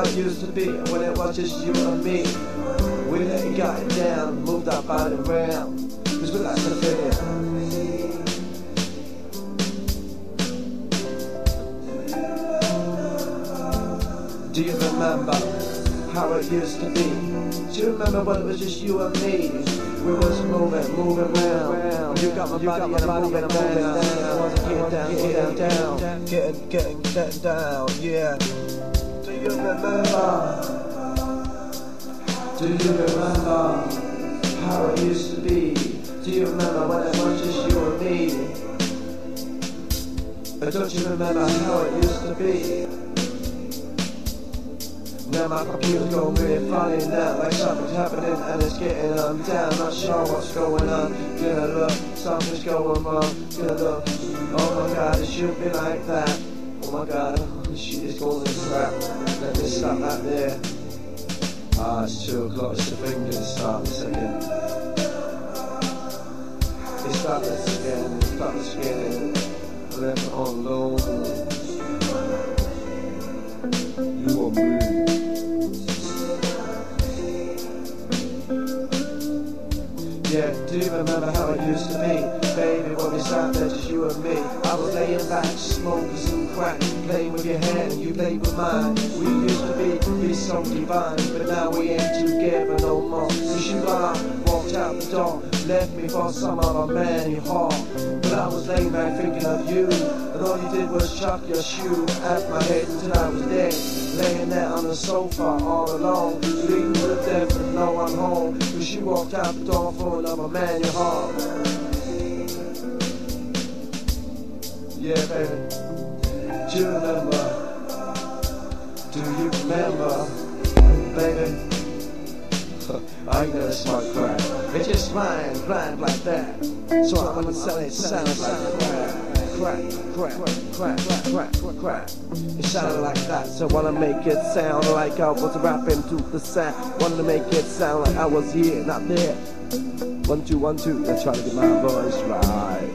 it used to be when it was just you and me. We let it got it down, moved our body around, cause we like to fit it. Do you remember how it used to be? Do you remember when it was just you and me? We was moving around. You got my body and I'm moving down. Getting down, yeah. Do you remember? Do you remember how it used to be? Do you remember when it was just you and me? But don't you remember how it used to be? Now my computer's going really funny now, like something's happening and it's getting down. Not sure what's going on, gonna look, something's going wrong, gonna look. Oh my god, it shouldn't be like that. Oh my god, this shit is going to crap. Let me stop that there. Ah, it's 2 o'clock, it's the thing gonna start in a second. It starts again, left on low. You are me. Yeah, do you remember how it used to be? Baby, when we sat there, just you and me. I was laying back, smoking some crack, playing with your hair and you played with mine. We used to be so divine, but now we ain't together no more. Cause you got up, walked out the door, left me for some other man in your heart. But I was laying back thinking of you, and all you did was chuck your shoe at my head until I was dead. Laying there on the sofa all alone, bleeding to the death and no one home. Cause you walked out the door for another man in your heart. Yeah, baby. Do you remember? Do you remember, baby? I never smoked crack. It just blind like that. So I'm gonna sell it, sounds like crack. It sounded like that, so I wanna make it sound like I was rapping to the sound. Wanna make it sound like I was here, not there. 1 2 1 2. Let's try to get my voice right.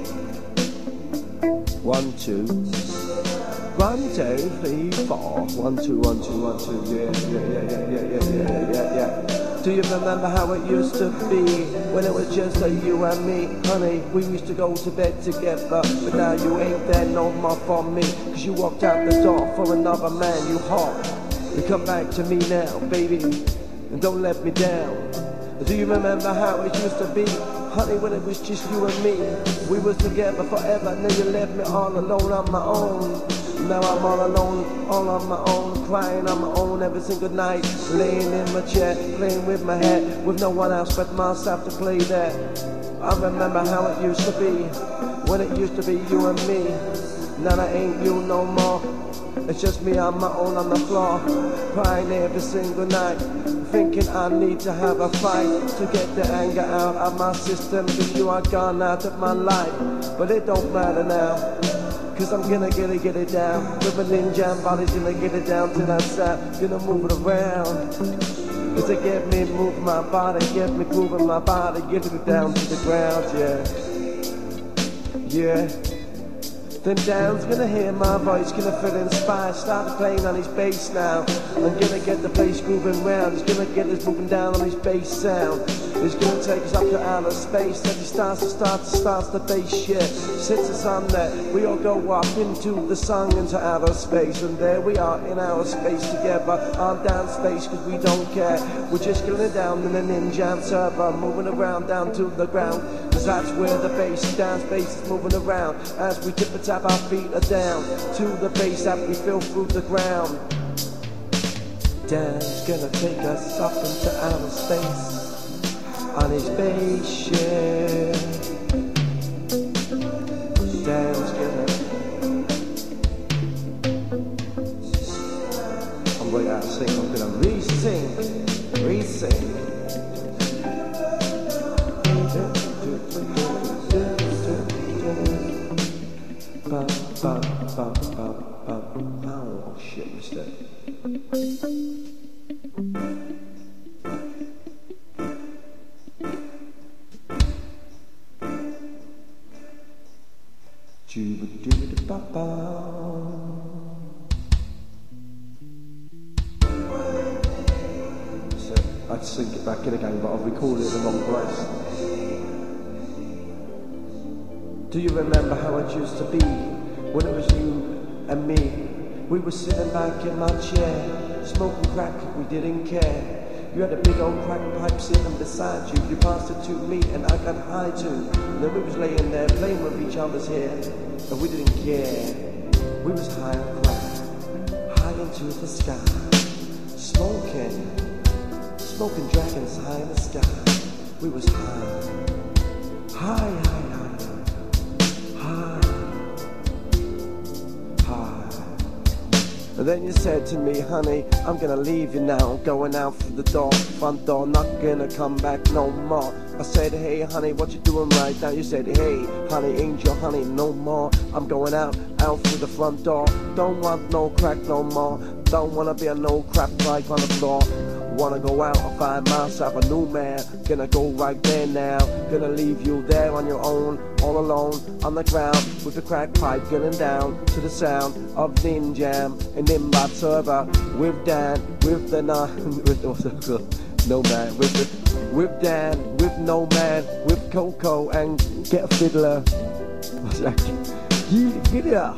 1 2 1 2 3 4. 1 2 1 2 1 2. Yeah. Do you remember how it used to be when it was just like you and me? Honey, we used to go to bed together, but now you ain't there no more for me. Cause you walked out the door for another man, you hard. You come back to me now, baby, and don't let me down. Do you remember how it used to be? Honey, when it was just you and me, we was together forever. Now you left me all alone on my own. Now I'm all alone, all on my own, crying on my own every single night, laying in my chair, playing with my head, with no one else but myself to play there. I remember how it used to be, when it used to be you and me. Now that ain't you no more. It's just me on my own on the floor, crying every single night, thinking I need to have a fight to get the anger out of my system. Cause you are gone out of my life, but it don't matter now. Cause I'm gonna get it down. With a ninja body's gonna get it down till I stop. Gonna move it around. Cause it get me moving my body, get me grooving my body, get it down to the ground, yeah. Then Dan's gonna hear my voice, gonna feel inspired, start playing on his bass now. I'm gonna get the place grooving round, he's gonna get us moving down on his bass sound. He's gonna take us up to outer space, then he starts the bass, yeah. Sits us on there, we all go up into the sun, into outer space. And there we are in our space together, on down space, cause we don't care. We're just going down in the ninja server, moving around down to the ground. Cause that's where the bass, down space is moving around. As we tip and tap, our feet are down to the bass that we feel through the ground. Dan's gonna take us up into outer space on his spaceship. Dan's gonna... I'm going out of sync, I'm gonna re-sing. Oh shit, mistake. Juba-doo-ba-ba. to sync it back in again, but I've recorded it in the wrong place. Do you remember how it used to be when it was you and me? We were sitting back in my chair, smoking crack, we didn't care. You had a big old crack pipe sitting beside you. You passed it to me and I got high too. And then we was laying there playing with each other's hair, and we didn't care. We was high on crack, high into the sky, smoking dragons high in the sky. We was high, high, high. And then you said to me, honey, I'm gonna leave you now. I'm going out through the door, front door, not gonna come back no more. I said, hey, honey, what you doing right now? You said, hey, honey, ain't your honey no more. I'm going out through the front door. Don't want no crack no more. Don't wanna be a no crap bike on the floor. Wanna go out and find myself a new man. Gonna go right there now. Gonna leave you there on your own, all alone on the ground with the crack pipe getting down to the sound of Nin Jam and Nimbot server with Dan, with the no man, with Dan, with no man, with Coco and get a fiddler. What's that? Get fiddler.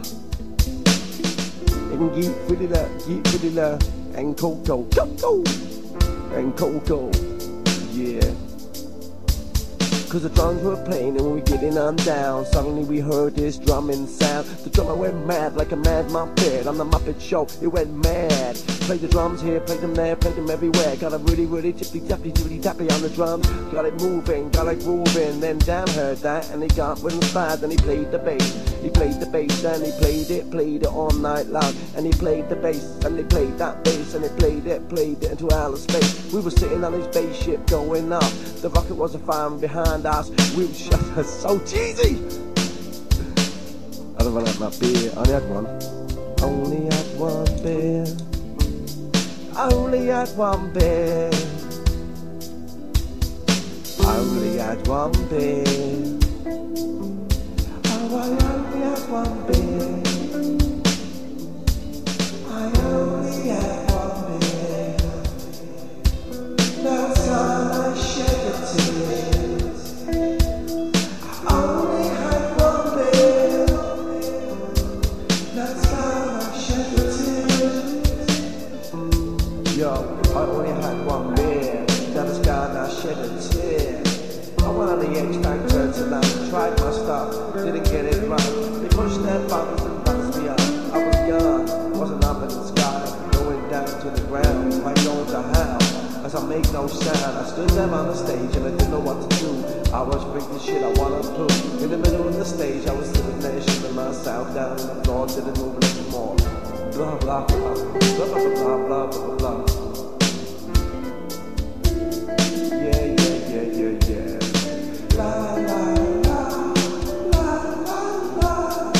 And get fiddler and Coco. And Coco, yeah. Cause the drums were playing and we were getting on down. Suddenly we heard this drumming sound. The drummer went mad like a mad Muppet on the Muppet Show. It went mad. Played the drums here, played them there, played them everywhere. Got a really tippy-tappy on the drums. Got it moving, got it grooving. Then Dan heard that and he got with the slide. Then he played the bass. He played the bass and he played it all night long. And he played the bass and he played that bass and he played it into outer space. We were sitting on his spaceship going up. The rocket was a fire behind us. We were shut so cheesy. I don't run out my beer. I only had one. Only had one beer. Only had one beer. Only had one beer. Oh, I only had one beer. I only had one beer. That's all I shed a tear. I only had one beer. That's how I shed a tear. Yo, I only had one beer. That is gone, I shed a tear. I went on the X Factor tonight, tried my stuff, didn't get it right. They pushed their buttons and bounced me up. I was gone, wasn't up in the sky, going down to the ground, like going to hell. As I make no sound, I stood there on the stage and I didn't know what to do. I was freaking shit, I wanna prove. In the middle of the stage, I was sitting there shivering myself down on the floor, didn't move anymore. Blah blah blah, blah blah blah blah blah blah. Yeah. La la la, la la la.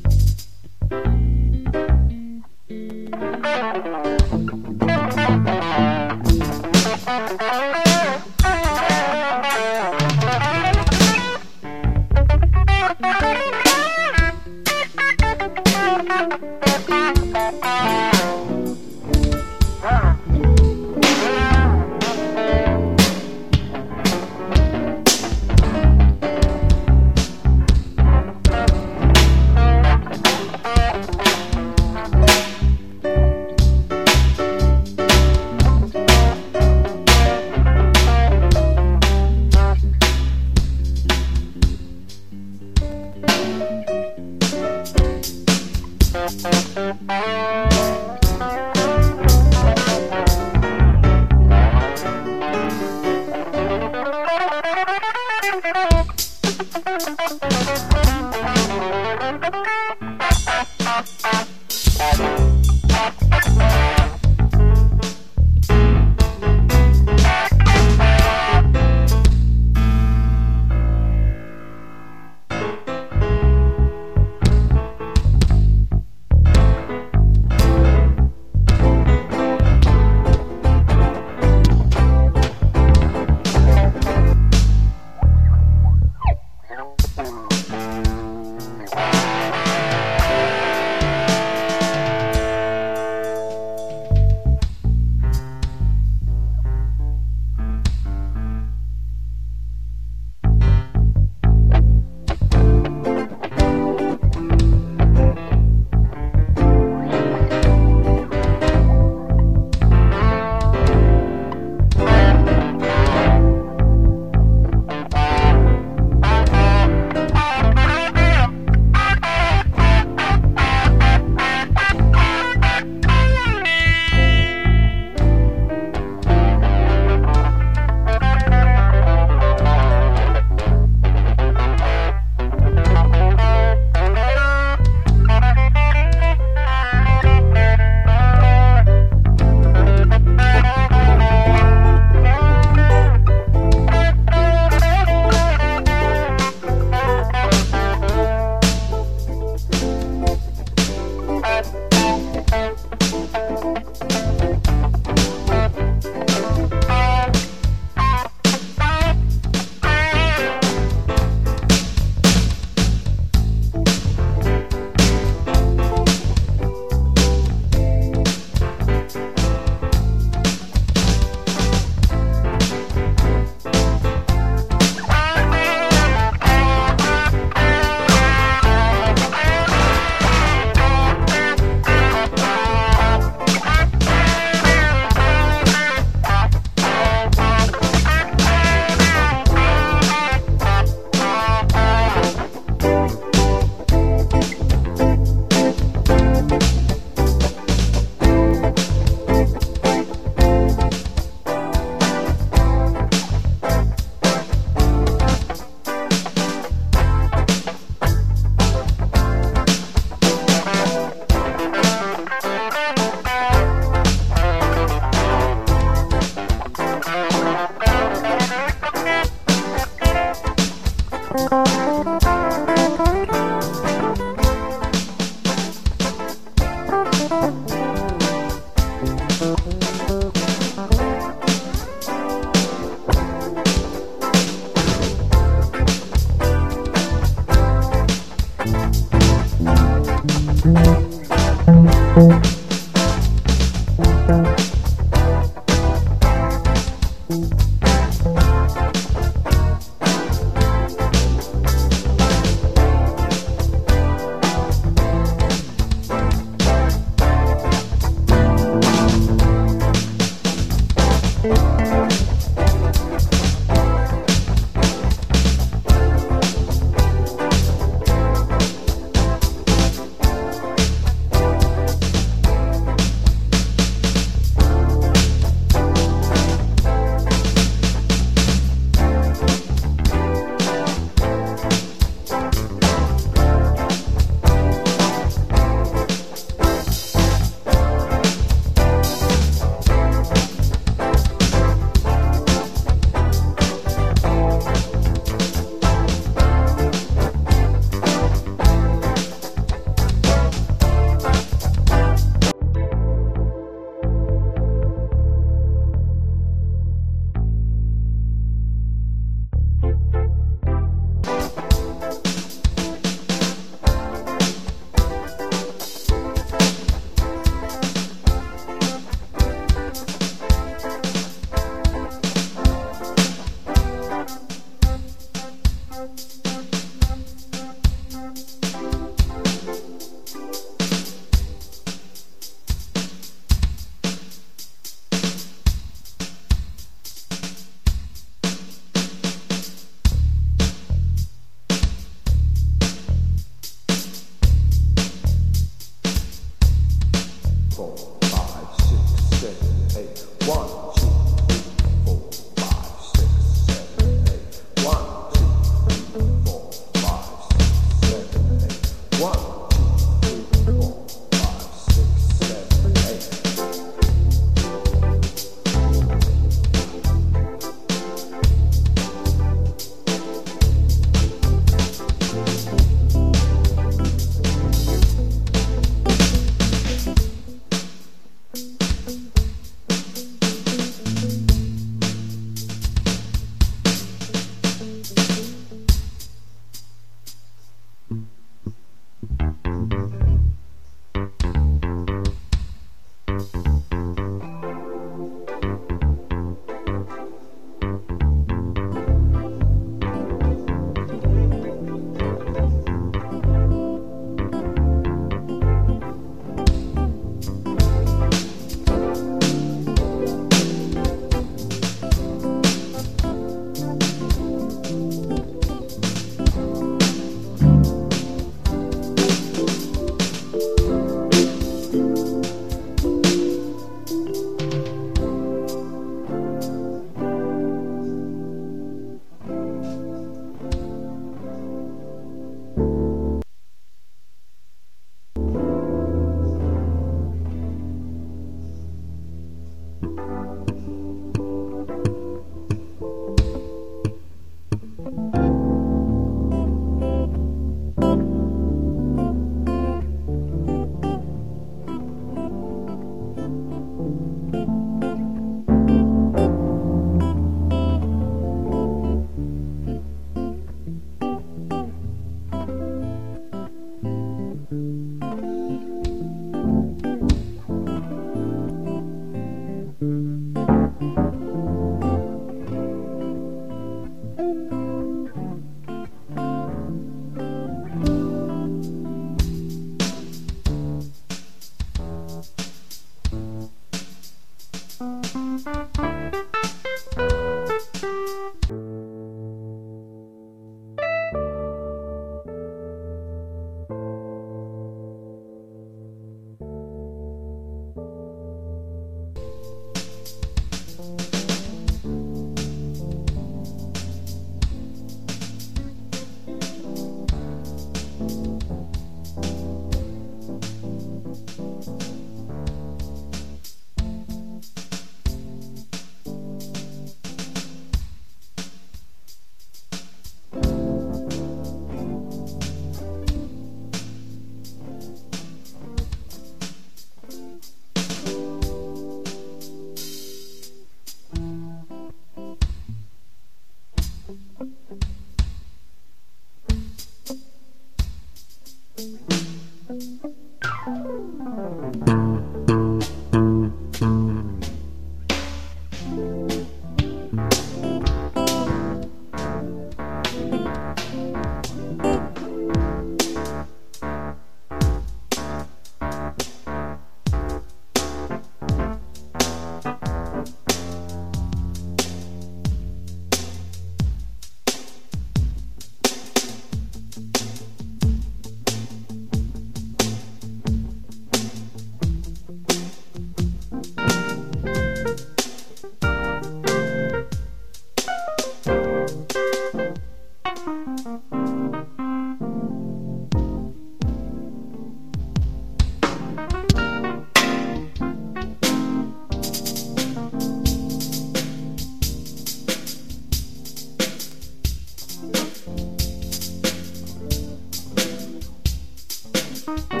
Bye.